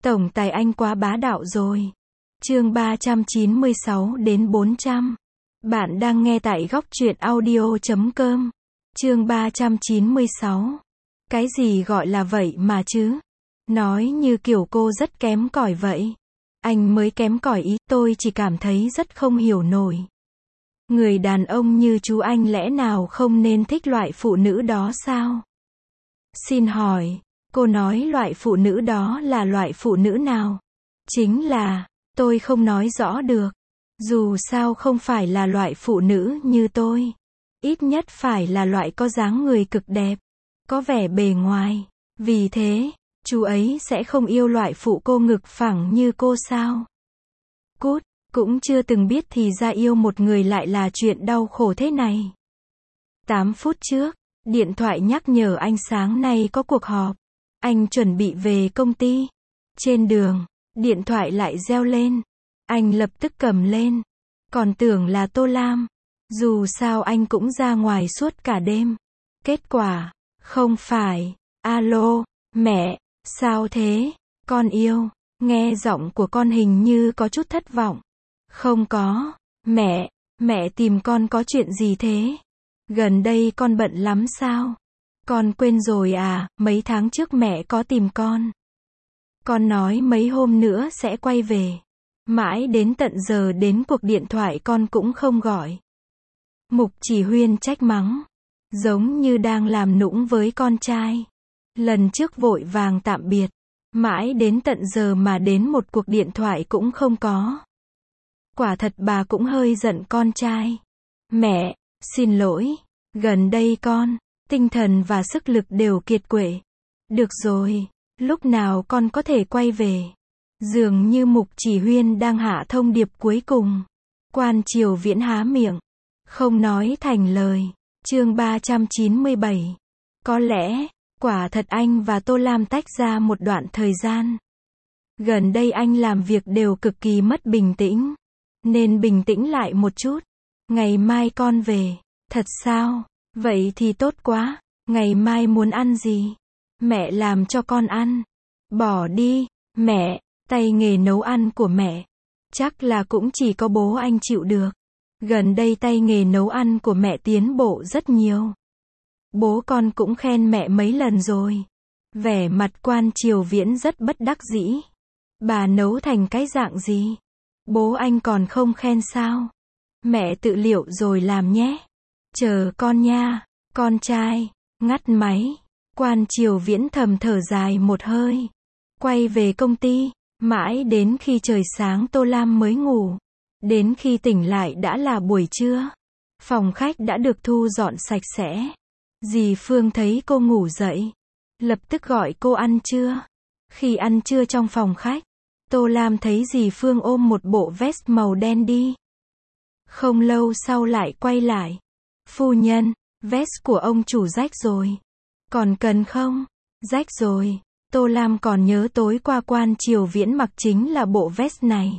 Tổng tài anh quá bá đạo rồi. Chương 396 đến 400. Bạn đang nghe tại góc truyện audio.com. Chương 396. Cái gì gọi là vậy mà chứ? Nói như kiểu cô rất kém cỏi vậy. Anh mới kém cỏi ý, tôi chỉ cảm thấy rất không hiểu nổi. Người đàn ông như chú anh lẽ nào không nên thích loại phụ nữ đó sao? Xin hỏi, cô nói loại phụ nữ đó là loại phụ nữ nào? Chính là, tôi không nói rõ được. Dù sao không phải là loại phụ nữ như tôi. Ít nhất phải là loại có dáng người cực đẹp, có vẻ bề ngoài. Vì thế, chú ấy sẽ không yêu loại phụ cô ngực phẳng như cô sao? Cút, cũng chưa từng biết thì ra yêu một người lại là chuyện đau khổ thế này. 8 phút trước, điện thoại nhắc nhở anh sáng nay có cuộc họp. Anh chuẩn bị về công ty. Trên đường, điện thoại lại reo lên. Anh lập tức cầm lên. Còn tưởng là Tô Lam. Dù sao anh cũng ra ngoài suốt cả đêm. Kết quả, không phải. Alo, mẹ, sao thế? Con yêu. Nghe giọng của con hình như có chút thất vọng. Không có. Mẹ tìm con có chuyện gì thế? Gần đây con bận lắm sao? Con quên rồi à, mấy tháng trước mẹ có tìm con. Con nói mấy hôm nữa sẽ quay về. Mãi đến tận giờ đến cuộc điện thoại con cũng không gọi. Mục Chỉ Huyên trách mắng. Giống như đang làm nũng với con trai. Lần trước vội vàng tạm biệt. Mãi đến tận giờ mà đến một cuộc điện thoại cũng không có. Quả thật bà cũng hơi giận con trai. Mẹ, xin lỗi. Gần đây con, tinh thần và sức lực đều kiệt quệ. Được rồi, lúc nào con có thể quay về? Dường như Mục Chỉ Huyên đang hạ thông điệp cuối cùng. Quan Triều Viễn há miệng, không nói thành lời. Chương 397. Có lẽ, quả thật anh và Tô Lam tách ra một đoạn thời gian. Gần đây anh làm việc đều cực kỳ mất bình tĩnh. Nên bình tĩnh lại một chút. Ngày mai con về. Thật sao? Vậy thì tốt quá. Ngày mai muốn ăn gì? Mẹ làm cho con ăn. Bỏ đi, mẹ, tay nghề nấu ăn của mẹ. Chắc là cũng chỉ có bố anh chịu được. Gần đây tay nghề nấu ăn của mẹ tiến bộ rất nhiều. Bố con cũng khen mẹ mấy lần rồi. Vẻ mặt Quan Triều Viễn rất bất đắc dĩ. Bà nấu thành cái dạng gì? Bố anh còn không khen sao? Mẹ tự liệu rồi làm nhé. Chờ con nha, con trai. Ngắt máy. Quan Triều Viễn thầm thở dài một hơi. Quay về công ty. Mãi đến khi trời sáng Tô Lam mới ngủ. Đến khi tỉnh lại đã là buổi trưa. Phòng khách đã được thu dọn sạch sẽ. Dì Phương thấy cô ngủ dậy. Lập tức gọi cô ăn trưa. Khi ăn trưa trong phòng khách, Tô Lam thấy dì Phương ôm một bộ vest màu đen đi. Không lâu sau lại quay lại. Phu nhân, vest của ông chủ rách rồi. Còn cần không? Rách rồi. Tô Lam còn nhớ tối qua Quan Triều Viễn mặc chính là bộ vest này.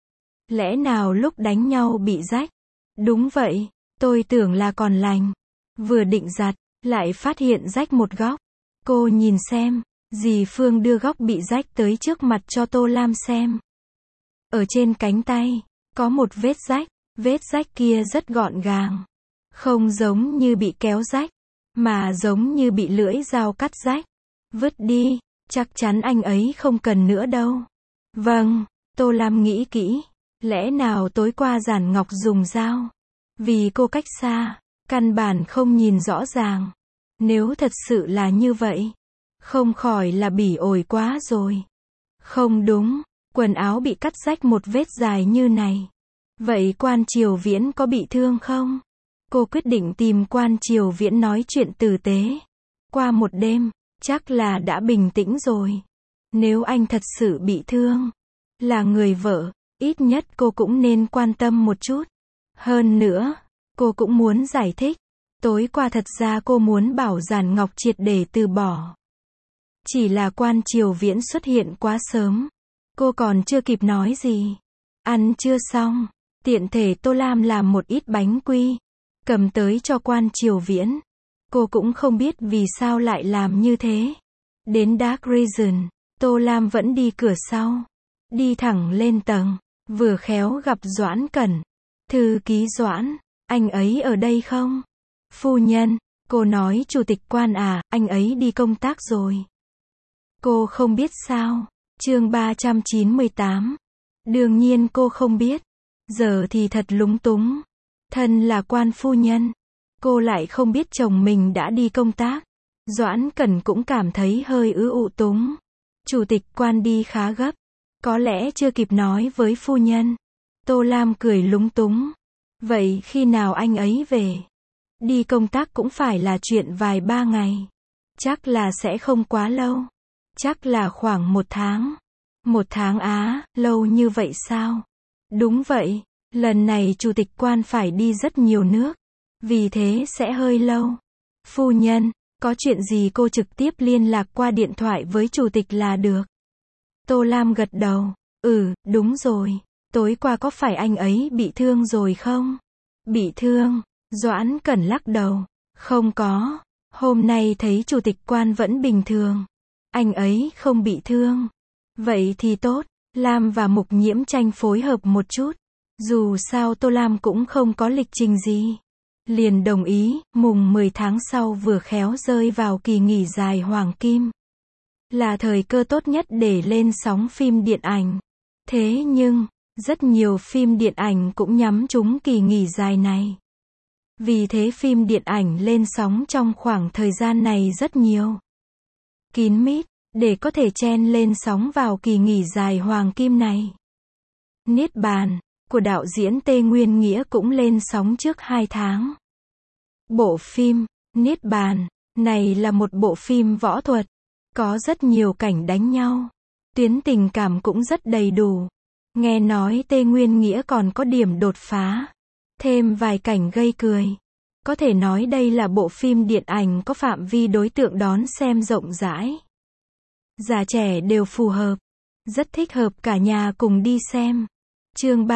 Lẽ nào lúc đánh nhau bị rách? Đúng vậy, tôi tưởng là còn lành. Vừa định giặt, lại phát hiện rách một góc. Cô nhìn xem, dì Phương đưa góc bị rách tới trước mặt cho Tô Lam xem. Ở trên cánh tay, có một vết rách kia rất gọn gàng. Không giống như bị kéo rách, mà giống như bị lưỡi dao cắt rách. Vứt đi, chắc chắn anh ấy không cần nữa đâu. Vâng, Tô Lam nghĩ kỹ. Lẽ nào tối qua Giản Ngọc dùng dao? Vì cô cách xa, căn bản không nhìn rõ ràng. Nếu thật sự là như vậy, không khỏi là bỉ ổi quá rồi. Không đúng, quần áo bị cắt rách một vết dài như này. Vậy Quan Triều Viễn có bị thương không? Cô quyết định tìm Quan Triều Viễn nói chuyện tử tế. Qua một đêm, chắc là đã bình tĩnh rồi. Nếu anh thật sự bị thương, là người vợ, ít nhất cô cũng nên quan tâm một chút. Hơn nữa, cô cũng muốn giải thích. Tối qua thật ra cô muốn bảo Giản Ngọc triệt để từ bỏ. Chỉ là Quan Triều Viễn xuất hiện quá sớm. Cô còn chưa kịp nói gì. Ăn chưa xong, tiện thể Tô Lam làm một ít bánh quy. Cầm tới cho Quan Triều Viễn. Cô cũng không biết vì sao lại làm như thế. Đến Dark Region, Tô Lam vẫn đi cửa sau. Đi thẳng lên tầng. Vừa khéo gặp Doãn Cẩn. Thư ký Doãn, anh ấy ở đây không? Phu nhân, cô nói chủ tịch Quan à, anh ấy đi công tác rồi. Cô không biết sao? Chương 398. Đương nhiên cô không biết. Giờ thì thật lúng túng. Thân là quan phu nhân, cô lại không biết chồng mình đã đi công tác. Doãn Cẩn cũng cảm thấy hơi ụ túng. Chủ tịch Quan đi khá gấp, có lẽ chưa kịp nói với phu nhân. Tô Lam cười lúng túng. Vậy khi nào anh ấy về? Đi công tác cũng phải là chuyện vài ba ngày. Chắc là sẽ không quá lâu. Chắc là khoảng 1 tháng. 1 tháng á, lâu như vậy sao? Đúng vậy, lần này chủ tịch Quan phải đi rất nhiều nước. Vì thế sẽ hơi lâu. Phu nhân, có chuyện gì cô trực tiếp liên lạc qua điện thoại với chủ tịch là được. Tô Lam gật đầu. Đúng rồi. Tối qua có phải anh ấy bị thương rồi không? Bị thương? Doãn Cẩn lắc đầu. Không có. Hôm nay thấy chủ tịch Quan vẫn bình thường. Anh ấy không bị thương. Vậy thì tốt. Lam và Mục Nhiễm Tranh phối hợp một chút. Dù sao Tô Lam cũng không có lịch trình gì. Liền đồng ý, mùng 10 tháng sau vừa khéo rơi vào kỳ nghỉ dài hoàng kim. Là thời cơ tốt nhất để lên sóng phim điện ảnh. Thế nhưng, rất nhiều phim điện ảnh cũng nhắm trúng kỳ nghỉ dài này. Vì thế phim điện ảnh lên sóng trong khoảng thời gian này rất nhiều. Kín mít, để có thể chen lên sóng vào kỳ nghỉ dài hoàng kim này. Niết Bàn, của đạo diễn Tê Nguyên Nghĩa cũng lên sóng trước 2 tháng. Bộ phim, Niết Bàn, này là một bộ phim võ thuật. Có rất nhiều cảnh đánh nhau. Tuyến tình cảm cũng rất đầy đủ. Nghe nói Tê Nguyên Nghĩa còn có điểm đột phá. Thêm vài cảnh gây cười. Có thể nói đây là bộ phim điện ảnh có phạm vi đối tượng đón xem rộng rãi. Già trẻ đều phù hợp. Rất thích hợp cả nhà cùng đi xem. Chương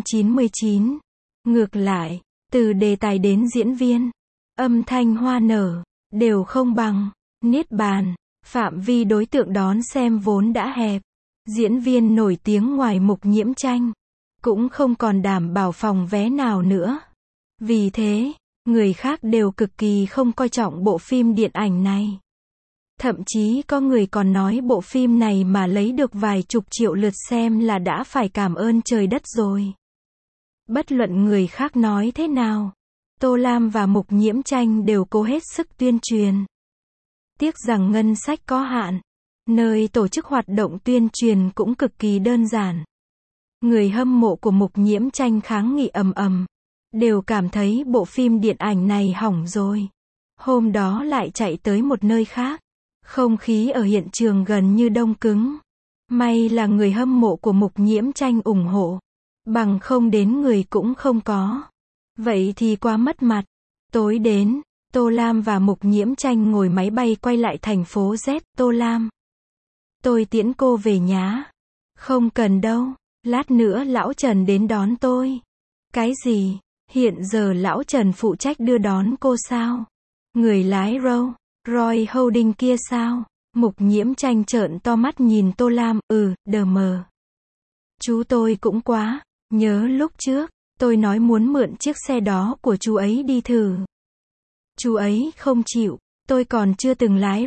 399. Ngược lại, từ đề tài đến diễn viên, âm thanh hoa nở, đều không bằng Niết Bàn. Phạm vi đối tượng đón xem vốn đã hẹp. Diễn viên nổi tiếng ngoài Mục Nhiễm Tranh cũng không còn đảm bảo phòng vé nào nữa. Vì thế, người khác đều cực kỳ không coi trọng bộ phim điện ảnh này. Thậm chí có người còn nói bộ phim này mà lấy được vài chục triệu lượt xem là đã phải cảm ơn trời đất rồi. Bất luận người khác nói thế nào, Tô Lam và Mục Nhiễm Tranh đều cố hết sức tuyên truyền. Tiếc rằng ngân sách có hạn, nơi tổ chức hoạt động tuyên truyền cũng cực kỳ đơn giản. Người hâm mộ của Mục Nhiễm Tranh kháng nghị ầm ầm, đều cảm thấy bộ phim điện ảnh này hỏng rồi. Hôm đó lại chạy tới một nơi khác. Không khí ở hiện trường gần như đông cứng. May là người hâm mộ của Mục Nhiễm Tranh ủng hộ. Bằng không đến người cũng không có. Vậy thì quá mất mặt. Tối đến, Tô Lam và Mục Nhiễm Tranh ngồi máy bay quay lại thành phố Z. Tô Lam, tôi tiễn cô về nhá. Không cần đâu, lát nữa lão Trần đến đón tôi. Cái gì? Hiện giờ lão Trần phụ trách đưa đón cô sao? Người lái Roy Holding kia sao? Mục Nhiễm Tranh trợn to mắt nhìn Tô Lam. Đờ mờ. Chú tôi cũng quá. Nhớ lúc trước, tôi nói muốn mượn chiếc xe đó của chú ấy đi thử. Chú ấy không chịu. Tôi còn chưa từng lái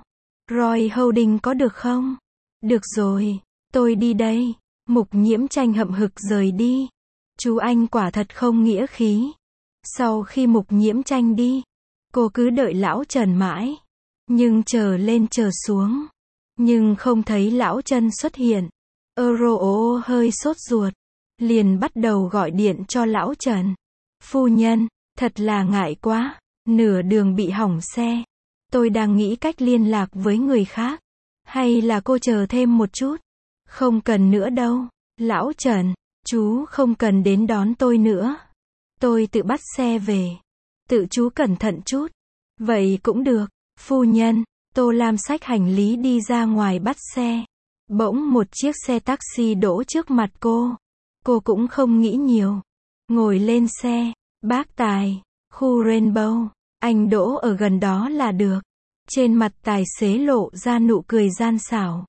Roy Holding có được không? Được rồi, tôi đi đây. Mục Nhiễm Tranh hậm hực rời đi. Chú anh quả thật không nghĩa khí. Sau khi Mục Nhiễm Tranh đi, cô cứ đợi lão Trần mãi. Nhưng chờ lên chờ xuống. Nhưng không thấy lão Trần xuất hiện. Hơi sốt ruột. Liền bắt đầu gọi điện cho lão Trần. Phu nhân, thật là ngại quá. Nửa đường bị hỏng xe. Tôi đang nghĩ cách liên lạc với người khác. Hay là cô chờ thêm một chút? Không cần nữa đâu. Lão Trần, chú không cần đến đón tôi nữa. Tôi tự bắt xe về. Tự chú cẩn thận chút. Vậy cũng được. Phu nhân, Tô Lam xách hành lý đi ra ngoài bắt xe. Bỗng một chiếc xe taxi đỗ trước mặt cô. Cô cũng không nghĩ nhiều. Ngồi lên xe. Bác Tài, khu Rainbow. Anh đỗ ở gần đó là được. Trên mặt tài xế lộ ra nụ cười gian xảo.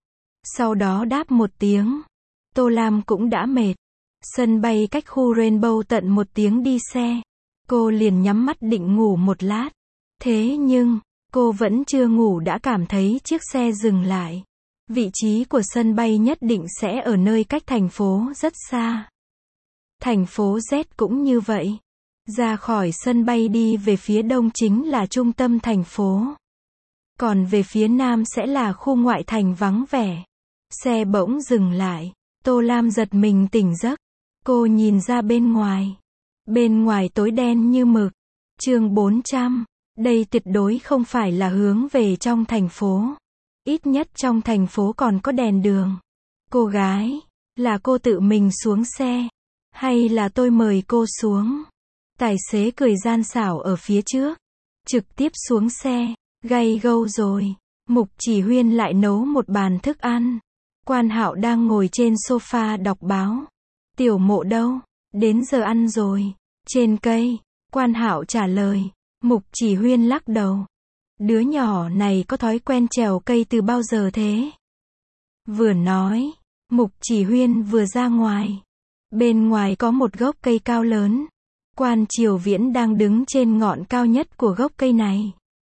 Sau đó đáp một tiếng. Tô Lam cũng đã mệt. Sân bay cách khu Rainbow tận 1 tiếng đi xe. Cô liền nhắm mắt định ngủ một lát. Thế nhưng, cô vẫn chưa ngủ đã cảm thấy chiếc xe dừng lại. Vị trí của sân bay nhất định sẽ ở nơi cách thành phố rất xa. Thành phố Z cũng như vậy. Ra khỏi sân bay đi về phía đông chính là trung tâm thành phố. Còn về phía nam sẽ là khu ngoại thành vắng vẻ. Xe bỗng dừng lại. Tô Lam giật mình tỉnh giấc. Cô nhìn ra bên ngoài. Bên ngoài tối đen như mực. Chương 400. Đây tuyệt đối không phải là hướng về trong thành phố. Ít nhất trong thành phố còn có đèn đường. Cô gái, là cô tự mình xuống xe, hay là tôi mời cô xuống? Tài xế cười gian xảo ở phía trước. Trực tiếp xuống xe, gay gâu rồi. Mục Chỉ Huyên lại nấu một bàn thức ăn. Quan Hạo đang ngồi trên sofa đọc báo. Tiểu Mộ đâu? Đến giờ ăn rồi. Trên cây. Quan Hạo trả lời. Mục Chỉ Huyên lắc đầu. Đứa nhỏ này có thói quen trèo cây từ bao giờ thế? Vừa nói, Mục Chỉ Huyên vừa ra ngoài. Bên ngoài có một gốc cây cao lớn. Quan Triều Viễn đang đứng trên ngọn cao nhất của gốc cây này.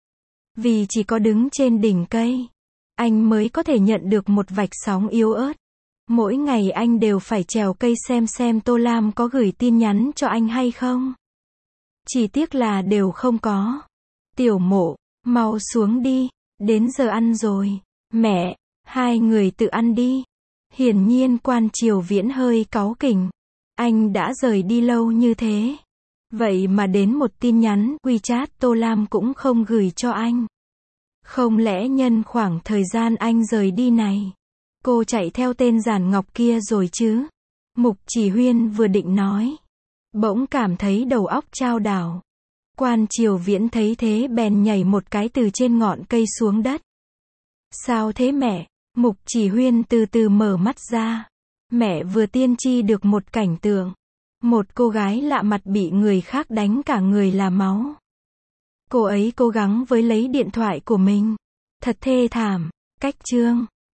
Vì chỉ có đứng trên đỉnh cây, anh mới có thể nhận được một vạch sóng yếu ớt. Mỗi ngày anh đều phải trèo cây xem Tô Lam có gửi tin nhắn cho anh hay không. Chỉ tiếc là đều không có. Tiểu Mộ, mau xuống đi, đến giờ ăn rồi. Mẹ, hai người tự ăn đi. Hiển nhiên Quan Triều Viễn hơi cáu kỉnh. Anh đã rời đi lâu như thế. Vậy mà đến một tin nhắn WeChat Tô Lam cũng không gửi cho anh. Không lẽ nhân khoảng thời gian anh rời đi này, cô chạy theo tên Giản Ngọc kia rồi chứ? Mục Chỉ Huyên vừa định nói, bỗng cảm thấy đầu óc chao đảo. Quan Triều Viễn thấy thế bèn nhảy một cái từ trên ngọn cây xuống đất. Sao thế mẹ? Mục Chỉ Huyên từ từ mở mắt ra. Mẹ vừa tiên tri được một cảnh tượng. Một cô gái lạ mặt bị người khác đánh cả người là máu. Cô ấy cố gắng với lấy điện thoại của mình. Thật thê thảm. Cách chương